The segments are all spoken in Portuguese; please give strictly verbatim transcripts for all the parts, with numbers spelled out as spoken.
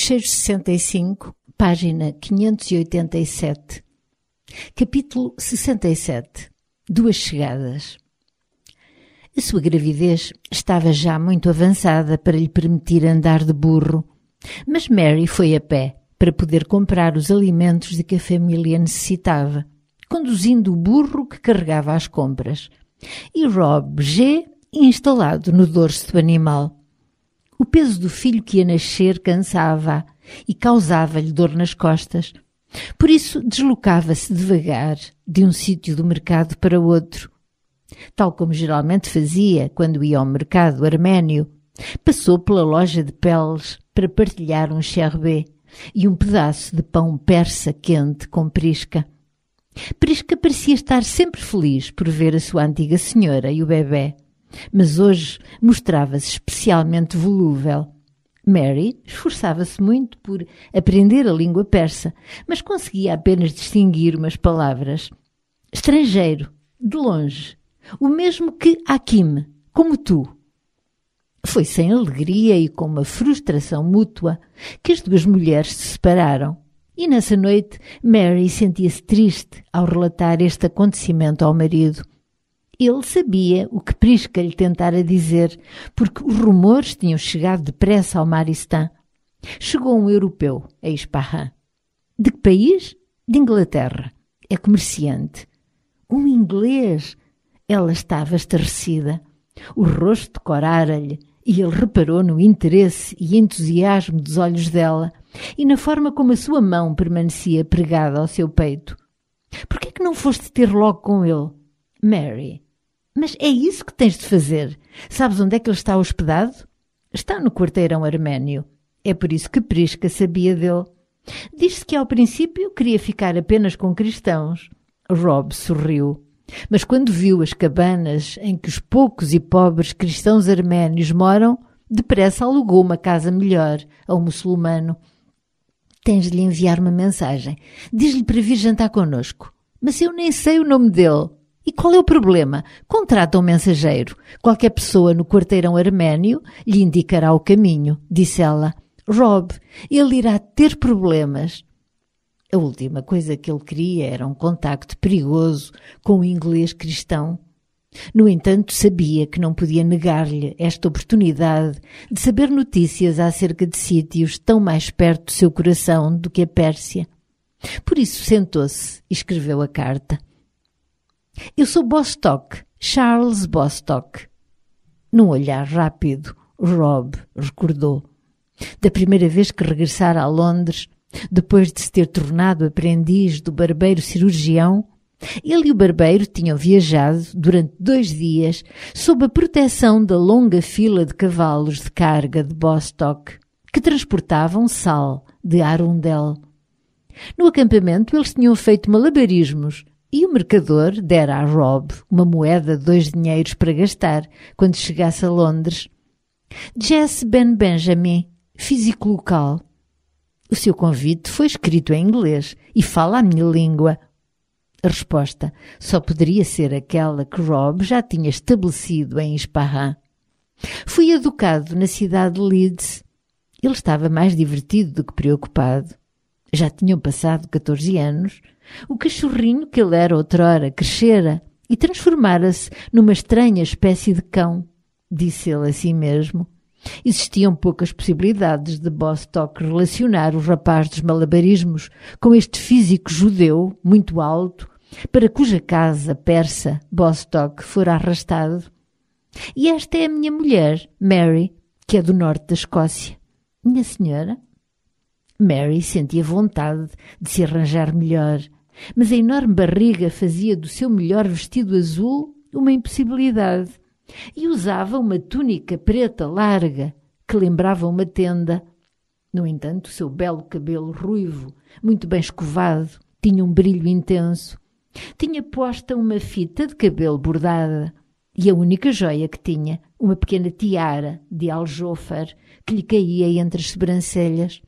Fecheiros sessenta e cinco, página quinhentos e oitenta e sete. Capítulo sessenta e sete. Duas chegadas. A sua gravidez estava já muito avançada para lhe permitir andar de burro, mas Mary foi a pé para poder comprar os alimentos de que a família necessitava, conduzindo o burro que carregava as compras, e Rob G. instalado no dorso do animal. O peso do filho que ia nascer cansava-a e causava-lhe dor nas costas. Por isso deslocava-se devagar de um sítio do mercado para outro. Tal como geralmente fazia quando ia ao mercado arménio, passou pela loja de peles para partilhar um sherbet e um pedaço de pão persa quente com Prisca. Prisca parecia estar sempre feliz por ver a sua antiga senhora e o bebê, mas hoje mostrava-se especialmente volúvel. Mary esforçava-se muito por aprender a língua persa, mas conseguia apenas distinguir umas palavras. Estrangeiro, de longe, o mesmo que Hakim, como tu. Foi sem alegria e com uma frustração mútua que as duas mulheres se separaram. E nessa noite Mary sentia-se triste ao relatar este acontecimento ao marido. Ele sabia o que Prisca lhe tentara dizer, porque os rumores tinham chegado depressa ao Maristan. Chegou um europeu a Ispahan. De que país? De Inglaterra. É comerciante. Um inglês? Ela estava estarrecida. O rosto decorara-lhe e ele reparou no interesse e entusiasmo dos olhos dela e na forma como a sua mão permanecia pregada ao seu peito. Por que é que não foste ter logo com ele? Mary. Mas é isso que tens de fazer. Sabes onde é que ele está hospedado? Está no quarteirão arménio. É por isso que Prisca sabia dele. Diz-se que ao princípio queria ficar apenas com cristãos. Rob sorriu. Mas quando viu as cabanas em que os poucos e pobres cristãos arménios moram, depressa alugou uma casa melhor ao muçulmano. Tens de lhe enviar uma mensagem. Diz-lhe para vir jantar connosco. Mas eu nem sei o nome dele. E qual é o problema? Contrata um mensageiro. Qualquer pessoa no quarteirão arménio lhe indicará o caminho, disse ela. Rob, ele irá ter problemas. A última coisa que ele queria era um contacto perigoso com o inglês cristão. No entanto, sabia que não podia negar-lhe esta oportunidade de saber notícias acerca de sítios tão mais perto do seu coração do que a Pérsia. Por isso sentou-se e escreveu a carta. Eu sou Bostock, Charles Bostock. Num olhar rápido, Rob recordou. Da primeira vez que regressara a Londres, depois de se ter tornado aprendiz do barbeiro cirurgião, ele e o barbeiro tinham viajado durante dois dias sob a proteção da longa fila de cavalos de carga de Bostock, que transportavam sal de Arundel. No acampamento eles tinham feito malabarismos e o mercador dera a Rob uma moeda de dois dinheiros para gastar quando chegasse a Londres. Jesse Ben Benjamin, físico local. O seu convite foi escrito em inglês e fala a minha língua. A resposta só poderia ser aquela que Rob já tinha estabelecido em Ispahan. Fui educado na cidade de Leeds. Ele estava mais divertido do que preocupado. Já tinham passado catorze anos. O cachorrinho que ele era outrora crescera e transformara-se numa estranha espécie de cão, disse ele a si mesmo. Existiam poucas possibilidades de Bostock relacionar o rapaz dos malabarismos com este físico judeu muito alto, para cuja casa persa Bostock fora arrastado. E esta é a minha mulher, Mary, que é do norte da Escócia. Minha senhora? Mary sentia vontade de se arranjar melhor, mas a enorme barriga fazia do seu melhor vestido azul uma impossibilidade. E usava uma túnica preta larga, que lembrava uma tenda. No entanto, o seu belo cabelo ruivo, muito bem escovado, tinha um brilho intenso. Tinha posta uma fita de cabelo bordada e a única joia que tinha, uma pequena tiara de aljôfar que lhe caía entre as sobrancelhas.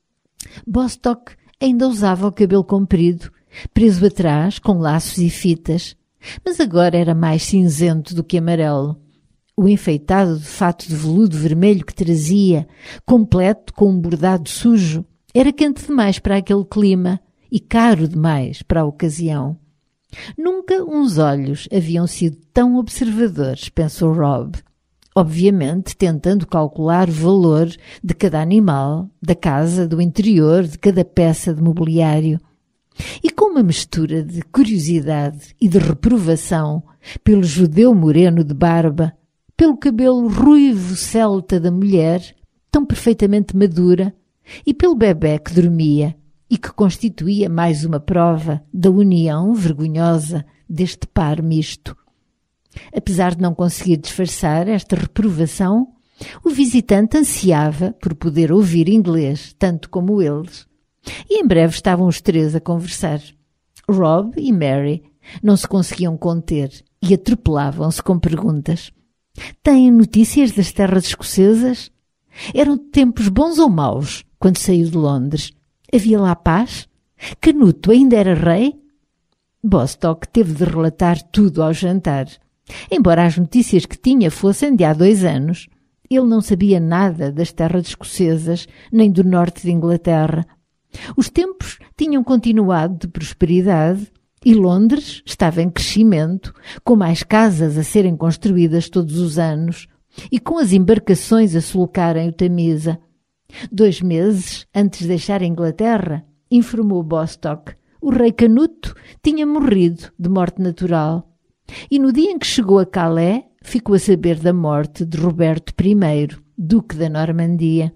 Bostock ainda usava o cabelo comprido, preso atrás com laços e fitas, mas agora era mais cinzento do que amarelo. o enfeitado de fato de veludo vermelho que trazia, completo com um bordado sujo, era quente demais para aquele clima e caro demais para a ocasião. Nunca uns olhos haviam sido tão observadores, pensou Rob, obviamente tentando calcular o valor de cada animal, da casa, do interior, de cada peça de mobiliário. E com uma mistura de curiosidade e de reprovação pelo judeu moreno de barba, pelo cabelo ruivo celta da mulher, tão perfeitamente madura, e pelo bebé que dormia e que constituía mais uma prova da união vergonhosa deste par misto. Apesar de não conseguir disfarçar esta reprovação, o visitante ansiava por poder ouvir inglês tanto como eles. E em breve estavam os três a conversar. Rob e Mary não se conseguiam conter e atropelavam-se com perguntas. Têm notícias das terras escocesas? Eram tempos bons ou maus quando saiu de Londres? Havia lá paz? Canuto ainda era rei? Bostock teve de relatar tudo ao jantar. Embora as notícias que tinha fossem de há dois anos, ele não sabia nada das terras escocesas nem do norte de Inglaterra. Os tempos tinham continuado de prosperidade e Londres estava em crescimento, com mais casas a serem construídas todos os anos e com as embarcações a solucarem o Tamisa. Dois meses antes de deixar a Inglaterra, informou Bostock, o rei Canuto tinha morrido de morte natural. E no dia em que chegou a Calais, ficou a saber da morte de Roberto I, duque da Normandia.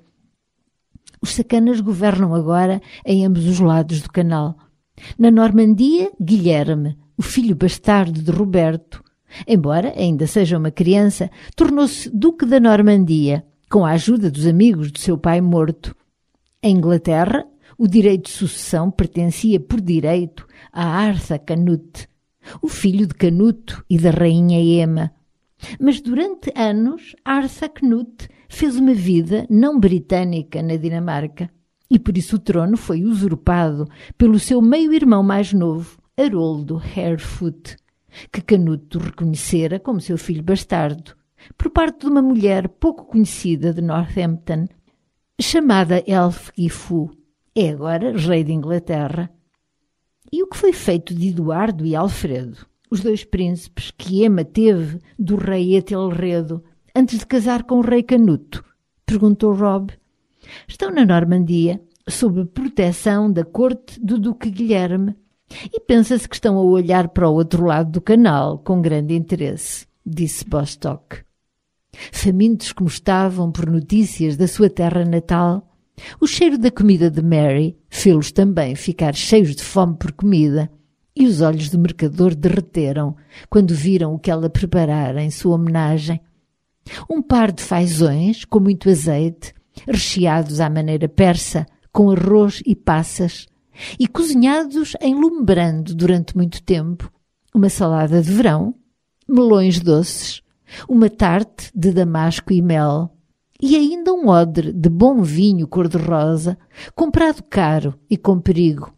Os sacanas governam agora em ambos os lados do canal. Na Normandia, Guilherme, o filho bastardo de Roberto, embora ainda seja uma criança, tornou-se duque da Normandia, com a ajuda dos amigos do seu pai morto. Em Inglaterra, o direito de sucessão pertencia por direito a Arthur Canute, o filho de Canuto e da rainha Emma. Mas durante anos, Arthur Canute fez uma vida não britânica na Dinamarca e por isso o trono foi usurpado pelo seu meio-irmão mais novo, Haroldo Harefoot, que Canuto reconhecera como seu filho bastardo, por parte de uma mulher pouco conhecida de Northampton, chamada Elfgifu. É agora rei de Inglaterra. E o que foi feito de Eduardo e Alfredo, os dois príncipes que Emma teve do rei Ethelredo antes de casar com o rei Canuto? Perguntou Rob. Estão na Normandia, sob proteção da corte do duque Guilherme, e pensa-se que estão a olhar para o outro lado do canal com grande interesse, disse Bostock. Famintos como estavam por notícias da sua terra natal, o cheiro da comida de Mary fê-los também ficar cheios de fome por comida, e os olhos do mercador derreteram quando viram o que ela preparara em sua homenagem. Um par de fazões com muito azeite, recheados à maneira persa, com arroz e passas, e cozinhados em lume brando durante muito tempo, uma salada de verão, melões doces, uma tarte de damasco e mel, e ainda um odre de bom vinho cor-de-rosa, comprado caro e com perigo.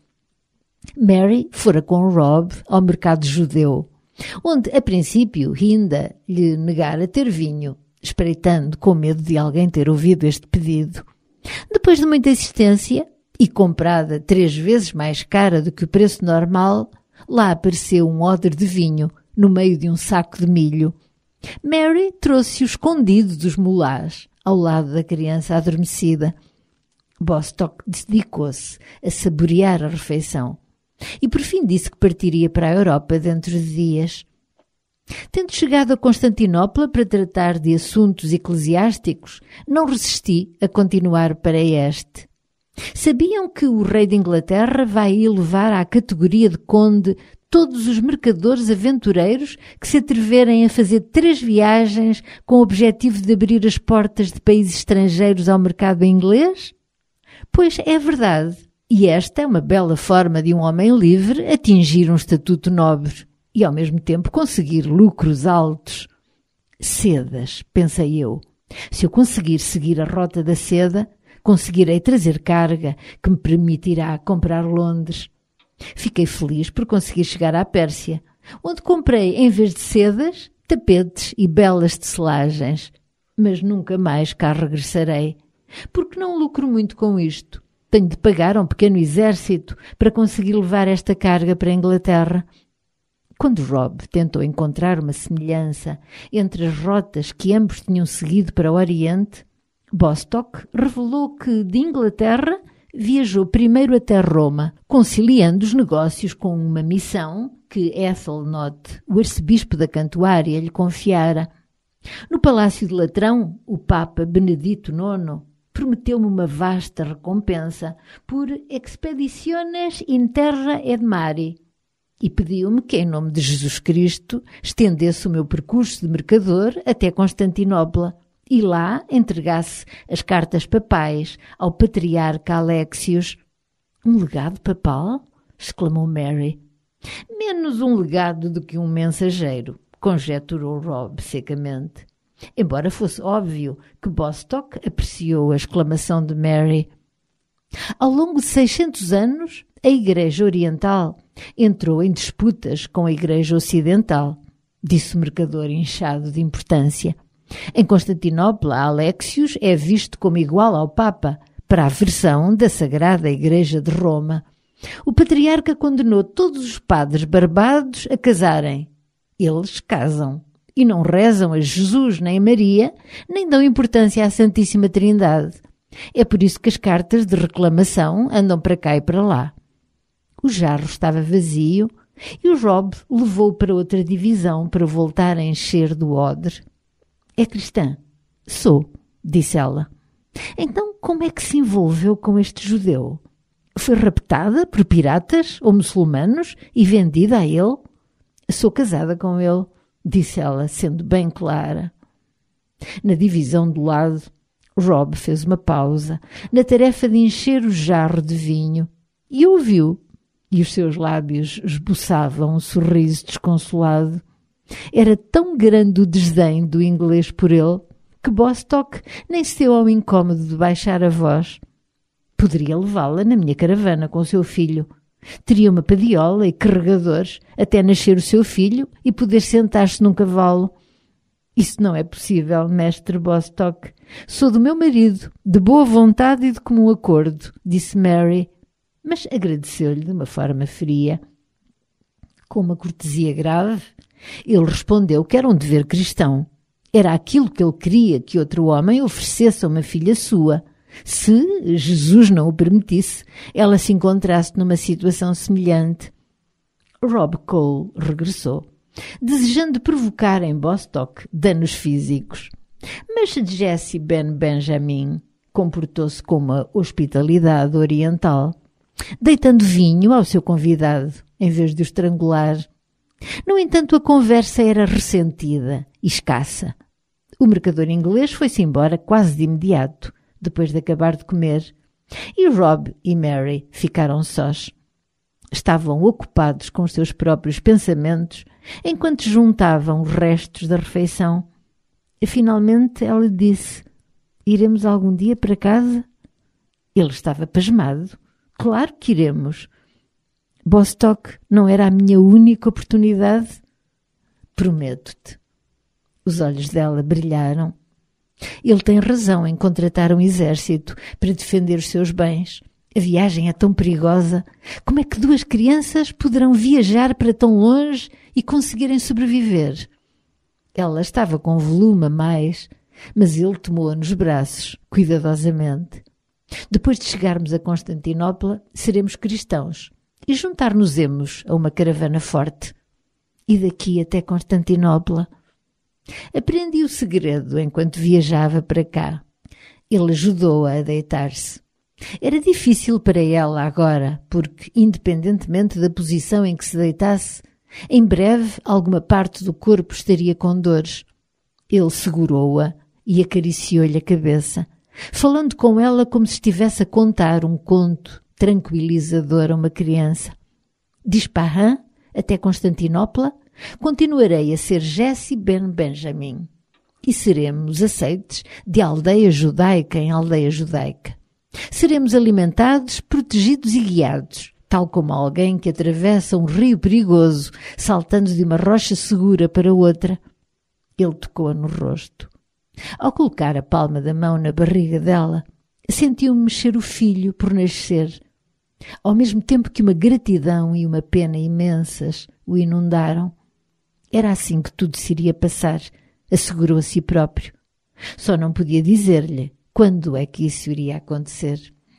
Mary fora com Rob ao mercado judeu, onde, a princípio, Hinda lhe negara ter vinho, espreitando com medo de alguém ter ouvido este pedido. Depois de muita insistência, e comprada três vezes mais cara do que o preço normal, lá apareceu um odre de vinho no meio de um saco de milho. Mary trouxe-o escondido dos mulás, ao lado da criança adormecida. Bostock dedicou-se a saborear a refeição e por fim disse que partiria para a Europa dentro de dias. Tendo chegado a Constantinopla para tratar de assuntos eclesiásticos, não resisti a continuar para este. Sabiam que o rei de Inglaterra vai elevar à categoria de conde todos os mercadores aventureiros que se atreverem a fazer três viagens com o objetivo de abrir as portas de países estrangeiros ao mercado inglês? Pois é verdade, e esta é uma bela forma de um homem livre atingir um estatuto nobre e ao mesmo tempo conseguir lucros altos. Sedas, pensei eu. Se eu conseguir seguir a rota da seda, conseguirei trazer carga que me permitirá comprar Londres. Fiquei feliz por conseguir chegar à Pérsia, onde comprei, em vez de sedas, tapetes e belas tecelagens, mas nunca mais cá regressarei, porque não lucro muito com isto. Tenho de pagar a um pequeno exército para conseguir levar esta carga para a Inglaterra. Quando Rob tentou encontrar uma semelhança entre as rotas que ambos tinham seguido para o Oriente, Bostock revelou que de Inglaterra viajou primeiro até Roma, conciliando os negócios com uma missão que Ethelnot, o arcebispo da Cantuária, lhe confiara. No Palácio de Latrão, o Papa Benedito nono prometeu-me uma vasta recompensa por expediciones in terra et mare e pediu-me que, em nome de Jesus Cristo, estendesse o meu percurso de mercador até Constantinopla e lá entregasse as cartas papais ao patriarca Alexios. Um legado papal? Exclamou Mary. Menos um legado do que um mensageiro, conjeturou Rob secamente. Embora fosse óbvio que Bostock apreciou a exclamação de Mary. Ao longo de seiscentos anos, a Igreja Oriental entrou em disputas com a Igreja Ocidental, disse o mercador inchado de importância. Em Constantinopla, Alexios é visto como igual ao Papa, para a versão da Sagrada Igreja de Roma. O patriarca condenou todos os padres barbados a casarem. Eles casam e não rezam a Jesus nem a Maria, nem dão importância à Santíssima Trindade. É por isso que as cartas de reclamação andam para cá e para lá. O jarro estava vazio e o Rob levou para outra divisão para voltar a encher do odre. É cristã? Sou, disse ela. Então como é que se envolveu com este judeu? Foi raptada por piratas ou muçulmanos e vendida a ele? Sou casada com ele, disse ela, sendo bem clara. Na divisão do lado, Rob fez uma pausa na tarefa de encher o jarro de vinho e ouviu, e os seus lábios esboçavam um sorriso desconsolado. Era tão grande o desdém do inglês por ele que Bostock nem se deu ao incómodo de baixar a voz. Poderia levá-la na minha caravana com o seu filho. Teria uma padiola e carregadores até nascer o seu filho e poder sentar-se num cavalo. Isso não é possível, mestre Bostock. Sou do meu marido, de boa vontade e de comum acordo, disse Mary, mas agradeceu-lhe de uma forma fria. Com uma cortesia grave, ele respondeu que era um dever cristão. Era aquilo que ele queria que outro homem oferecesse a uma filha sua, se Jesus não o permitisse, ela se encontrasse numa situação semelhante. Rob Cole regressou, desejando provocar em Bostock danos físicos. Mas Jessie Ben Benjamin comportou-se com uma hospitalidade oriental, deitando vinho ao seu convidado, em vez de o estrangular. No entanto, a conversa era ressentida e escassa. O mercador inglês foi-se embora quase de imediato, depois de acabar de comer, e Rob e Mary ficaram sós. Estavam ocupados com os seus próprios pensamentos enquanto juntavam os restos da refeição. E, finalmente ela disse: iremos algum dia para casa? Ele estava pasmado. Claro que iremos. Bostock não era a minha única oportunidade? Prometo-te. Os olhos dela brilharam. Ele tem razão em contratar um exército para defender os seus bens. A viagem é tão perigosa. Como é que duas crianças poderão viajar para tão longe e conseguirem sobreviver? Ela estava com volume a mais, mas ele tomou-a nos braços, cuidadosamente. Depois de chegarmos a Constantinopla, seremos cristãos e juntar-nos-emos a uma caravana forte. E daqui até Constantinopla. Aprendi o segredo enquanto viajava para cá. Ele ajudou-a a deitar-se. Era difícil para ela agora, porque, independentemente da posição em que se deitasse, em breve alguma parte do corpo estaria com dores. Ele segurou-a e acariciou-lhe a cabeça, falando com ela como se estivesse a contar um conto tranquilizador a uma criança. De Ispahan até Constantinopla, continuarei a ser Jessie Ben Benjamin e seremos aceites de aldeia judaica em aldeia judaica. Seremos alimentados, protegidos e guiados, tal como alguém que atravessa um rio perigoso, saltando de uma rocha segura para outra. Ele tocou-a no rosto. Ao colocar a palma da mão na barriga dela, sentiu mexer o filho por nascer, ao mesmo tempo que uma gratidão e uma pena imensas o inundaram. Era assim que tudo se iria passar, assegurou a si próprio. Só não podia dizer-lhe quando é que isso iria acontecer.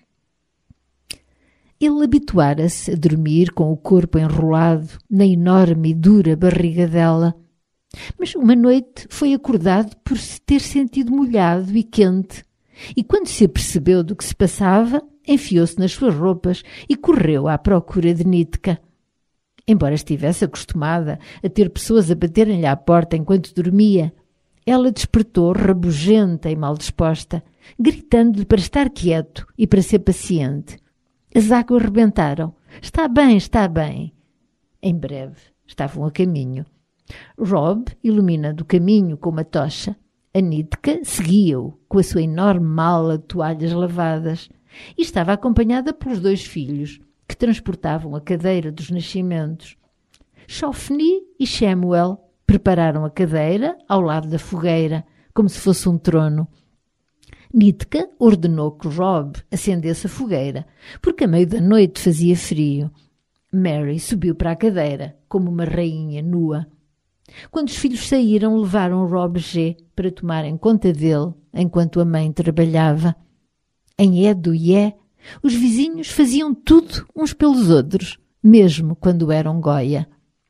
Ele habituara-se a dormir com o corpo enrolado na enorme e dura barriga dela, mas uma noite foi acordado por se ter sentido molhado e quente, e quando se apercebeu do que se passava, enfiou-se nas suas roupas e correu à procura de Nitka. Embora estivesse acostumada a ter pessoas a baterem-lhe à porta enquanto dormia, ela despertou rabugenta e mal disposta, gritando-lhe para estar quieto e para ser paciente. As águas rebentaram. Está bem, está bem. Em breve estavam a caminho. Rob, iluminando o caminho com uma tocha, a Nitka seguia-o com a sua enorme mala de toalhas lavadas e estava acompanhada pelos dois filhos, que transportavam a cadeira dos nascimentos. Chofni e Shemuel prepararam a cadeira ao lado da fogueira, como se fosse um trono. Nitka ordenou que Rob acendesse a fogueira, porque a meio da noite fazia frio. Mary subiu para a cadeira, como uma rainha nua. Quando os filhos saíram, levaram Rob G para tomarem conta dele, enquanto a mãe trabalhava. Em Edo-Yé, os vizinhos faziam tudo uns pelos outros, mesmo quando eram Goya.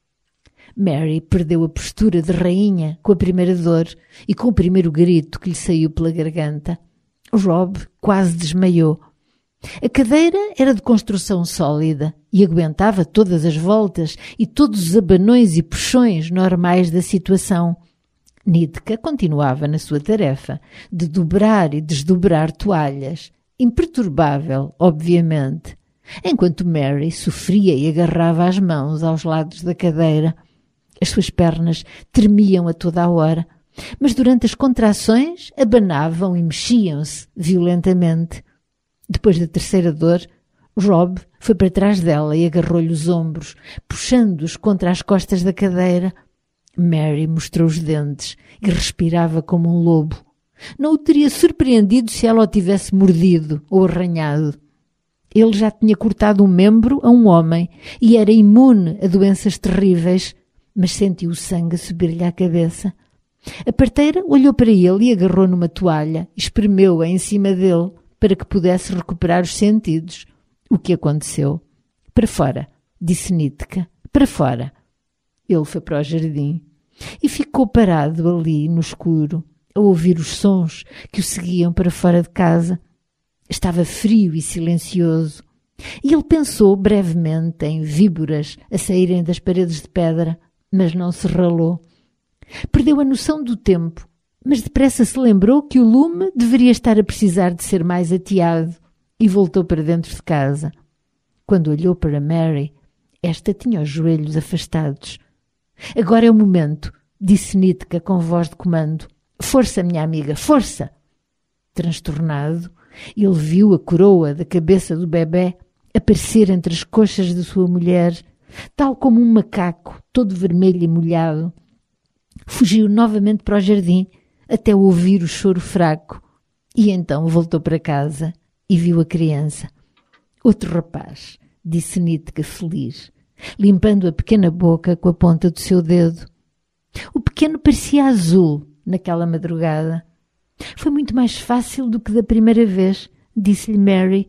Mary perdeu a postura de rainha com a primeira dor e com o primeiro grito que lhe saiu pela garganta. Rob quase desmaiou. A cadeira era de construção sólida e aguentava todas as voltas e todos os abanões e puxões normais da situação. Nitka continuava na sua tarefa de dobrar e desdobrar toalhas, imperturbável, obviamente, enquanto Mary sofria e agarrava as mãos aos lados da cadeira. As suas pernas tremiam a toda a hora, mas durante as contrações abanavam e mexiam-se violentamente. Depois da terceira dor, Rob foi para trás dela e agarrou-lhe os ombros, puxando-os contra as costas da cadeira. Mary mostrou os dentes e respirava como um lobo. Não o teria surpreendido se ela o tivesse mordido ou arranhado. Ele já tinha cortado um membro a um homem e era imune a doenças terríveis, mas sentiu o sangue a subir-lhe à cabeça. A parteira olhou para ele e agarrou numa toalha, espremeu-a em cima dele para que pudesse recuperar os sentidos. O que aconteceu? Para fora, disse Nitka, para fora. Ele foi para o jardim e ficou parado ali no escuro, a ouvir os sons que o seguiam para fora de casa. Estava frio e silencioso, e ele pensou brevemente em víboras a saírem das paredes de pedra, mas não se ralou. Perdeu a noção do tempo, mas depressa se lembrou que o lume deveria estar a precisar de ser mais ateado e voltou para dentro de casa. Quando olhou para Mary, esta tinha os joelhos afastados. Agora é o momento, disse Nitka com voz de comando. Força, minha amiga, força! Transtornado, ele viu a coroa da cabeça do bebé aparecer entre as coxas de sua mulher, tal como um macaco, todo vermelho e molhado. Fugiu novamente para o jardim, até ouvir o choro fraco, e então voltou para casa e viu a criança. Outro rapaz, disse Nitka feliz, limpando a pequena boca com a ponta do seu dedo. O pequeno parecia azul naquela madrugada. Foi muito mais fácil do que da primeira vez, disse-lhe Mary.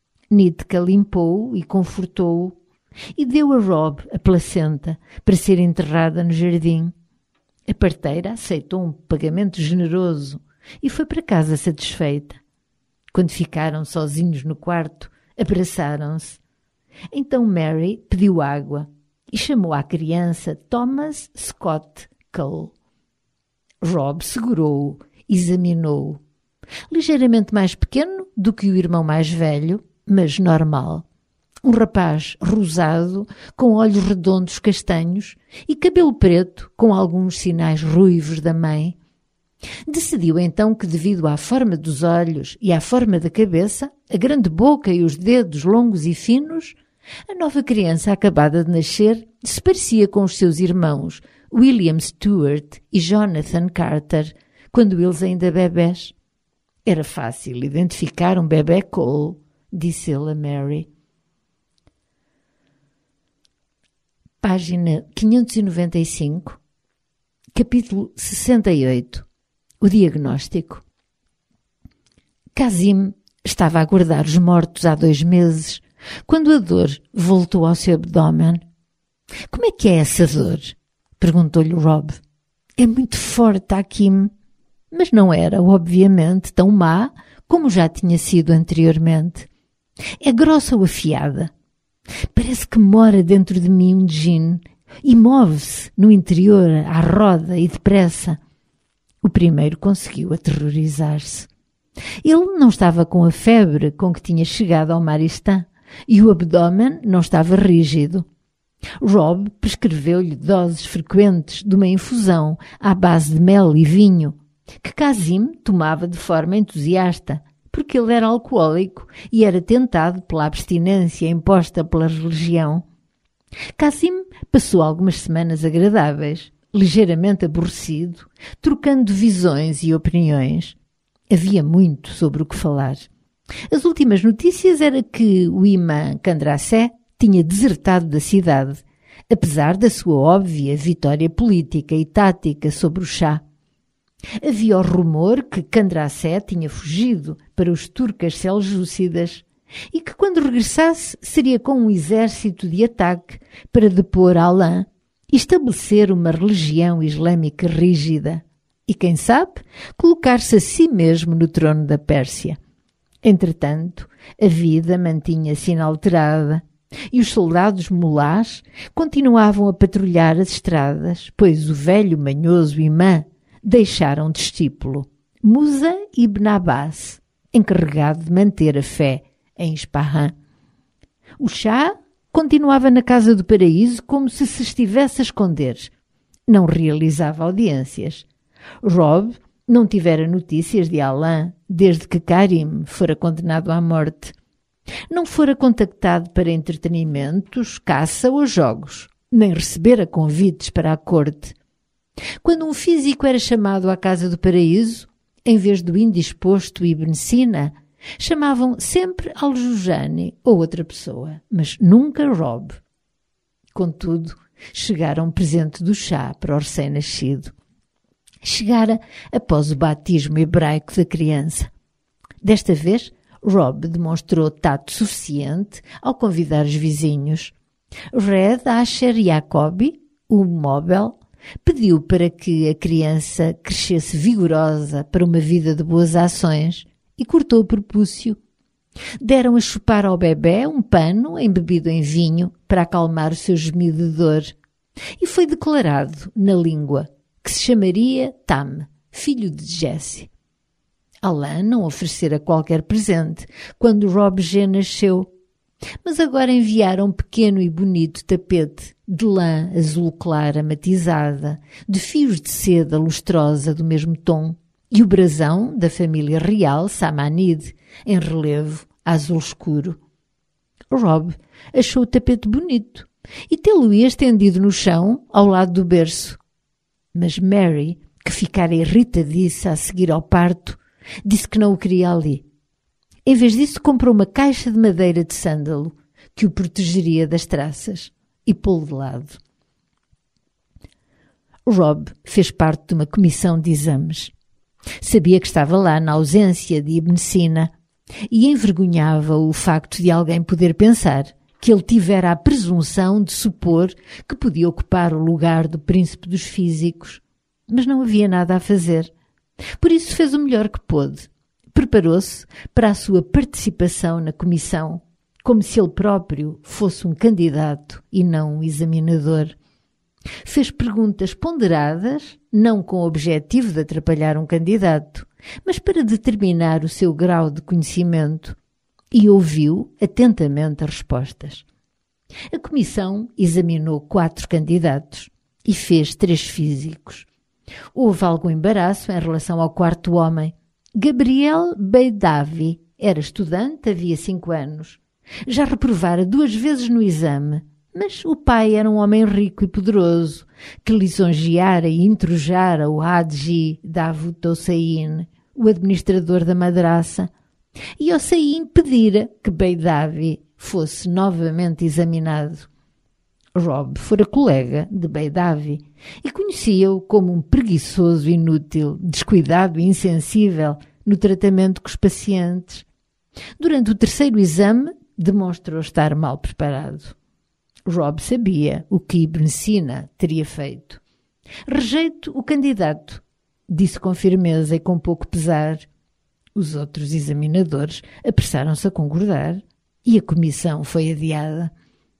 Nitka limpou-o e confortou-o e deu a Rob a placenta para ser enterrada no jardim. A parteira aceitou um pagamento generoso e foi para casa satisfeita. Quando ficaram sozinhos no quarto, abraçaram-se. Então Mary pediu água e chamou à criança Thomas Scott Cole. Rob segurou-o, examinou-o. Ligeiramente mais pequeno do que o irmão mais velho, mas normal. Um rapaz rosado, com olhos redondos castanhos e cabelo preto, com alguns sinais ruivos da mãe. Decidiu então que, devido à forma dos olhos e à forma da cabeça, a grande boca e os dedos longos e finos, a nova criança acabada de nascer se parecia com os seus irmãos, William Stewart e Jonathan Carter, quando eles ainda bebés. Era fácil identificar um bebé Cole, disse ele a Mary. Página quinhentos e noventa e cinco, capítulo sessenta e oito. O diagnóstico. Kazim estava a guardar os mortos há dois meses, quando a dor voltou ao seu abdômen. — Como é que é essa dor? Perguntou-lhe Rob. — É muito forte, Hakim. Mas não era, obviamente, tão má como já tinha sido anteriormente. É grossa ou afiada. Parece que mora dentro de mim um djinn e move-se no interior à roda e depressa. O primeiro conseguiu aterrorizar-se. Ele não estava com a febre com que tinha chegado ao Maristã e o abdômen não estava rígido. Rob prescreveu-lhe doses frequentes de uma infusão à base de mel e vinho, que Kazim tomava de forma entusiasta, porque ele era alcoólico e era tentado pela abstinência imposta pela religião. Kazim passou algumas semanas agradáveis, ligeiramente aborrecido, trocando visões e opiniões. Havia muito sobre o que falar. As últimas notícias era que o imã Candrassé tinha desertado da cidade, apesar da sua óbvia vitória política e tática sobre o chá. Havia o rumor que Candrassé tinha fugido para os turcas seljúcidas e que quando regressasse seria com um exército de ataque para depor Alã e estabelecer uma religião islâmica rígida e, quem sabe, colocar-se a si mesmo no trono da Pérsia. Entretanto, a vida mantinha-se inalterada e os soldados mulás continuavam a patrulhar as estradas, pois o velho manhoso imã deixaram discípulo, Musa ibn Abbas, encarregado de manter a fé em Ispahan. O chá continuava na Casa do Paraíso como se se estivesse a esconder. Não realizava audiências. Rob não tivera notícias de Alã desde que Karim fora condenado à morte. Não fora contactado para entretenimentos, caça ou jogos, nem recebera convites para a corte. Quando um físico era chamado à Casa do Paraíso, em vez do indisposto Ibn Sina, chamavam sempre Al-Jujani ou outra pessoa, mas nunca Rob. Contudo, chegara um presente do chá para o recém-nascido. Chegara após o batismo hebraico da criança. Desta vez, Rob demonstrou tato suficiente ao convidar os vizinhos. Red Asher Jacobi, o móvel, pediu para que a criança crescesse vigorosa para uma vida de boas ações e cortou o prepúcio. Deram a chupar ao bebé um pano embebido em vinho para acalmar o seu gemido de dor e foi declarado na língua que se chamaria Tam, filho de Jesse. Alã não oferecera qualquer presente quando Rob G nasceu, mas agora enviaram um pequeno e bonito tapete de lã azul clara matizada, de fios de seda lustrosa do mesmo tom, e o brasão da família real Samanide, em relevo azul escuro. Rob achou o tapete bonito e tê-lo-ia estendido no chão ao lado do berço. Mas Mary, que ficara irritadiça a seguir ao parto, disse que não o queria ali. Em vez disso, comprou uma caixa de madeira de sândalo que o protegeria das traças e pô-lo de lado. Rob fez parte de uma comissão de exames. Sabia que estava lá na ausência de Ibn Sina e envergonhava o facto de alguém poder pensar que ele tivera a presunção de supor que podia ocupar o lugar do príncipe dos físicos. Mas não havia nada a fazer. Por isso fez o melhor que pôde. Preparou-se para a sua participação na comissão, como se ele próprio fosse um candidato e não um examinador. Fez perguntas ponderadas, não com o objetivo de atrapalhar um candidato, mas para determinar o seu grau de conhecimento, e ouviu atentamente as respostas. A comissão examinou quatro candidatos e fez três físicos. Houve algum embaraço em relação ao quarto homem. Gabriel Beidavi era estudante, havia cinco anos. Já reprovara duas vezes no exame, Mas o pai era um homem rico e poderoso, que lisonjeara e intrujara o Hadji Davut Hossein, o administrador da madraça, e Hossein pedira que Beidavi fosse novamente examinado. Rob fora colega de Beidavi e conhecia-o como um preguiçoso inútil, descuidado e insensível no tratamento com os pacientes. Durante o terceiro exame, demonstrou estar mal preparado. Rob sabia o que Ibn Sina teria feito. Rejeito o candidato, disse com firmeza e com pouco pesar. Os outros examinadores apressaram-se a concordar e a comissão foi adiada.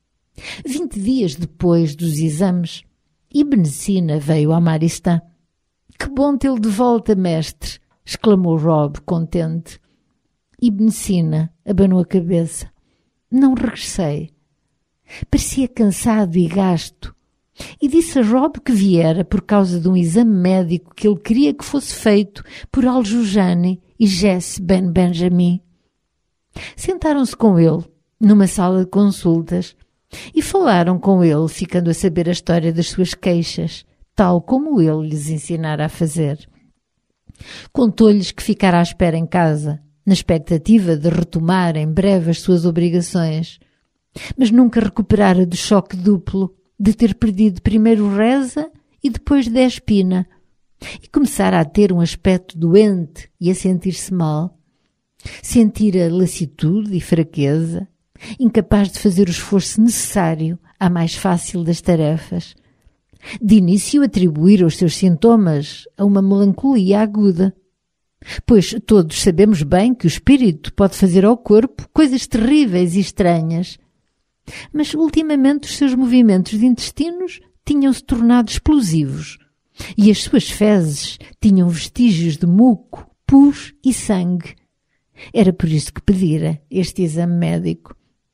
Vinte dias depois dos exames, Ibn Sina veio a Maristã. — Que bom tê-lo de volta, mestre! —exclamou Rob, contente. Ibn Sina abanou a cabeça. — Não regressei. Parecia cansado e gasto, e disse a Rob que viera por causa de um exame médico que ele queria que fosse feito por Al-Jujani e Jesse Ben Benjamin. Sentaram-se com ele numa sala de consultas e falaram com ele, ficando a saber a história das suas queixas, tal como ele lhes ensinara a fazer. Contou-lhes que ficara à espera em casa, na expectativa de retomar em breve as suas obrigações, mas nunca recuperara do choque duplo de ter perdido primeiro Reza e depois Despina, e começara a ter um aspecto doente e a sentir-se mal. Sentira lassitude e fraqueza, incapaz de fazer o esforço necessário à mais fácil das tarefas. De início atribuíra os seus sintomas a uma melancolia aguda, pois todos sabemos bem que o espírito pode fazer ao corpo coisas terríveis e estranhas. Mas ultimamente os seus movimentos de intestinos tinham-se tornado explosivos e as suas fezes tinham vestígios de muco, pus e sangue. Era por isso que pedira este exame médico.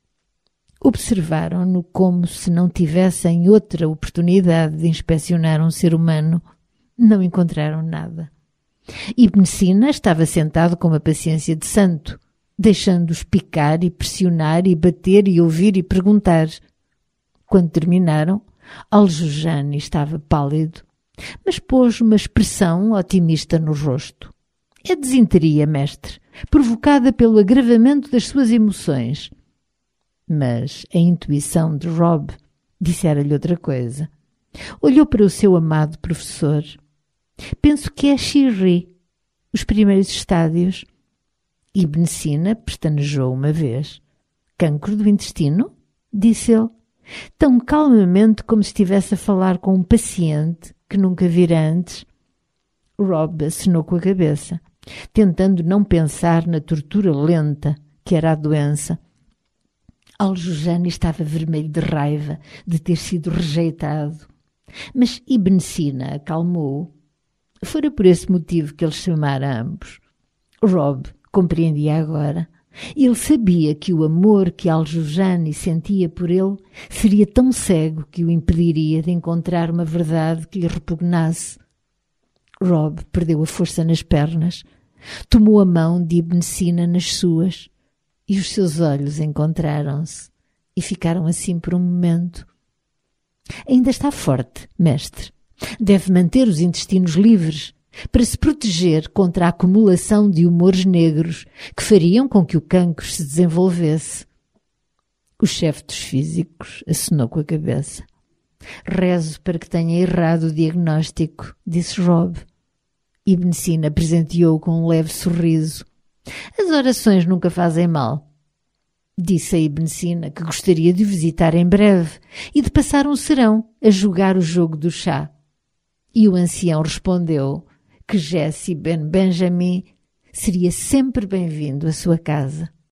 Observaram-no como se não tivessem outra oportunidade de inspecionar um ser humano. Não encontraram nada. Ibn Sina estava sentado com uma paciência de santo, deixando-os picar e pressionar e bater e ouvir e perguntar. Quando terminaram, Al-Jujani estava pálido, mas pôs uma expressão otimista no rosto. É desinteria, mestre, provocada pelo agravamento das suas emoções. Mas a intuição de Rob dissera-lhe outra coisa. Olhou para o seu amado professor. Penso que é Shirri, os primeiros estádios. Ibn Sina pestanejou uma vez. Cancro do intestino? Disse ele, tão calmamente como se estivesse a falar com um paciente que nunca vira antes. Rob acenou com a cabeça, tentando não pensar na tortura lenta que era a doença. Al-Jujani estava vermelho de raiva de ter sido rejeitado, mas Ibn Sina acalmou-o. Fora por esse motivo que ele chamara ambos. Rob compreendia agora. Ele sabia que o amor que Al-Jujani sentia por ele seria tão cego que o impediria de encontrar uma verdade que lhe repugnasse. Rob perdeu a força nas pernas, tomou a mão de Ibn Sina nas suas e os seus olhos encontraram-se e ficaram assim por um momento. Ainda está forte, mestre. Deve manter os intestinos livres para se proteger contra a acumulação de humores negros que fariam com que o cancro se desenvolvesse. O chefe dos físicos acenou com a cabeça. Rezo para que tenha errado o diagnóstico, disse Rob. Ibn Sina presenteou-o com um leve sorriso. As orações nunca fazem mal. Disse a Ibn Sina que gostaria de o visitar em breve e de passar um serão a jogar o jogo do chá. E o ancião respondeu que Jesse Ben Benjamin seria sempre bem-vindo à sua casa.